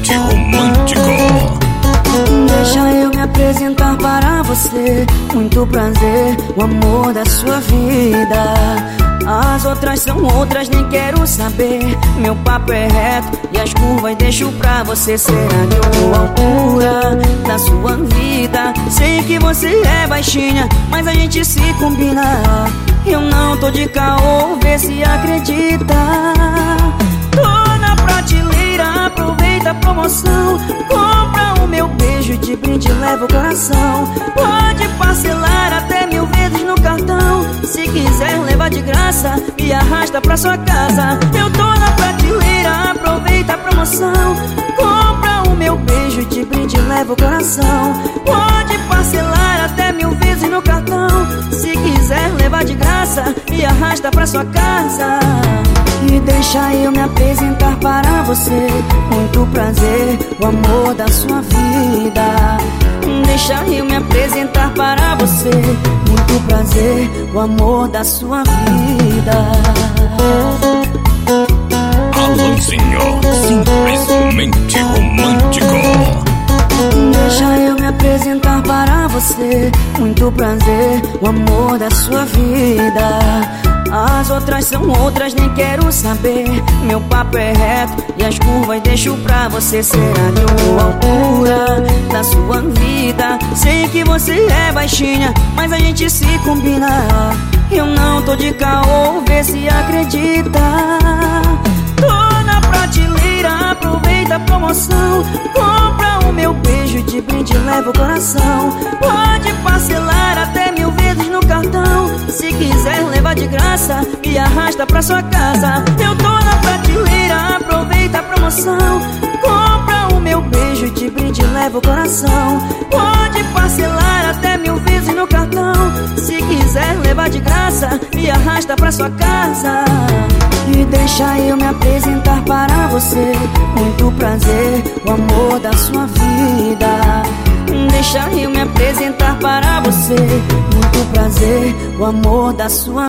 Simplesmente romântico. Deixa eu me apresentar para você. Muito prazer, o amor da sua vida. As outras são outras, nem quero saber. Meu papo é reto e as curvas deixo pra você. Será que eu tô à altura da sua vida? Sei que você é baixinha, mas a gente se combina. Eu não tô de caô, vê se acredita. Tô na prateleira, aproveita a promoção. Compra o meu beijo e de brinde leva o coração. Pode parcelar até 1000 vezes no cartão. Se quiser levar de graça, me arrasta pra sua casa. Eu tô na prateleira, aproveita a promoção. Compra o meu beijo e de brinde leva o coração. Pode parcelar até 1000 vezes no cartão. Se quiser levar de graça, me arrasta pra sua casa. E deixa eu me apresentar para você. Muito prazer, o amor da sua vida. Deixa eu me apresentar para você. Muito prazer, o amor da sua vida. Alanzinho, simplesmente romântico. Deixa eu me apresentar para você. Muito prazer, o amor da sua vida. As outras são outras, nem quero saber. Meu papo é reto e as curvas deixo pra você. Será que eu tô à altura da sua vida? Sei que você é baixinha, mas a gente se combina. Eu não tô de caô, vê se acredita. Tô na prateleira, aproveita a promoção. Compra o meu beijo, de brinde leva o coração. Pode parcelar até 1000 vezes no cartão. Se quiser levar de graça, me arrasta pra sua casa. Eu tô na prateleira, aproveita a promoção. Compra o meu beijo, de brinde leva o coração. Pode parcelar até 1000 vezes no cartão. Se quiser levar de graça, me arrasta pra sua casa. E deixa eu me apresentar para você. Muito prazer, o amor da sua vida. Deixa eu me apresentar para você. Muito prazer, o amor da sua vida.